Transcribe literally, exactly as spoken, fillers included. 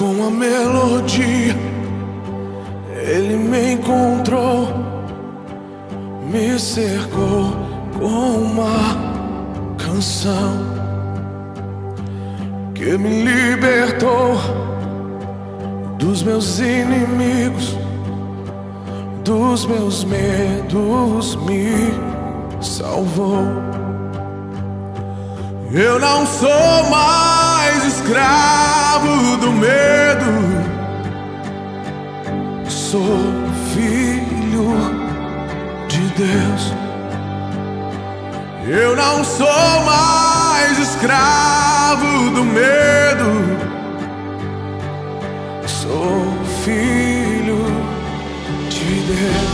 com a melodia, ele me encontrou, me cercou com uma canção que me libertou dos meus inimigos, dos meus medos, me salvou. Eu não sou mais escravo do medo, sou filho de Deus. Eu não sou mais escravo do medo, sou filho de Deus.